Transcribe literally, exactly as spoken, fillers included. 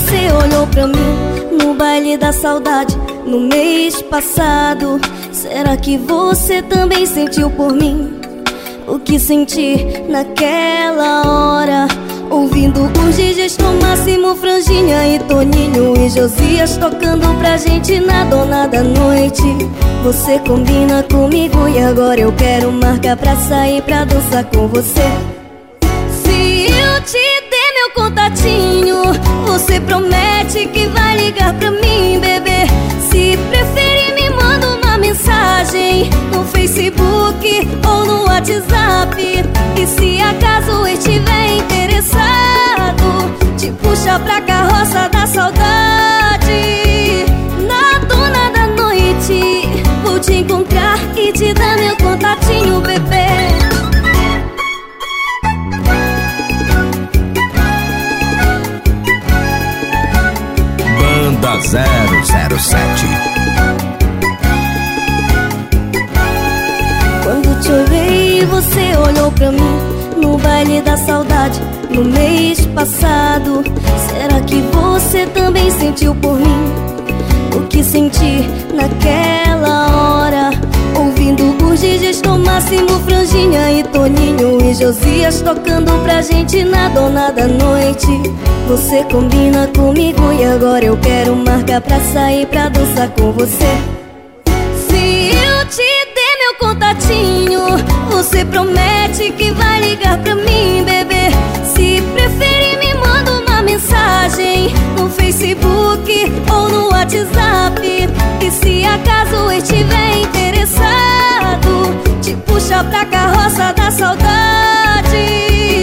você olhou pra mim no baile da saudade no mês passado. Será que você também sentiu por mim o que senti naquela hora? Ouvindo os D Js com Máximo, Franjinha e Toninho e Josias tocando pra gente na dona da noite. Você combina comigo e agora eu quero marcar pra sair pra dançar com você. Se eu te der meu contatinho, você promete que vai ligar pra mim, bebê. Se preferir, me manda uma mensagem no Facebook ou no WhatsApp. E se acaso estiver interessado, te puxa pra carroça da saudade. Na dona da noite vou te encontrar e te dar meu contatinho, bebê. Banda zero zero sete. Quando te olhei, você olhou pra mim no baile da saudade no mês passado. Será que você também sentiu por mim o que senti naquela hora? Ouvindo os D Js com Máximo, Franjinha e Toninho e Josias tocando pra gente na dona da noite. Você combina comigo e agora eu quero marcar pra sair pra dançar com você. Se eu te der meu contatinho, você promete que vai ligar pra mim, bebê. Se preferir, me manda uma mensagem no Facebook ou no WhatsApp. E se acaso estiver interessado, te puxa pra carroça da saudade.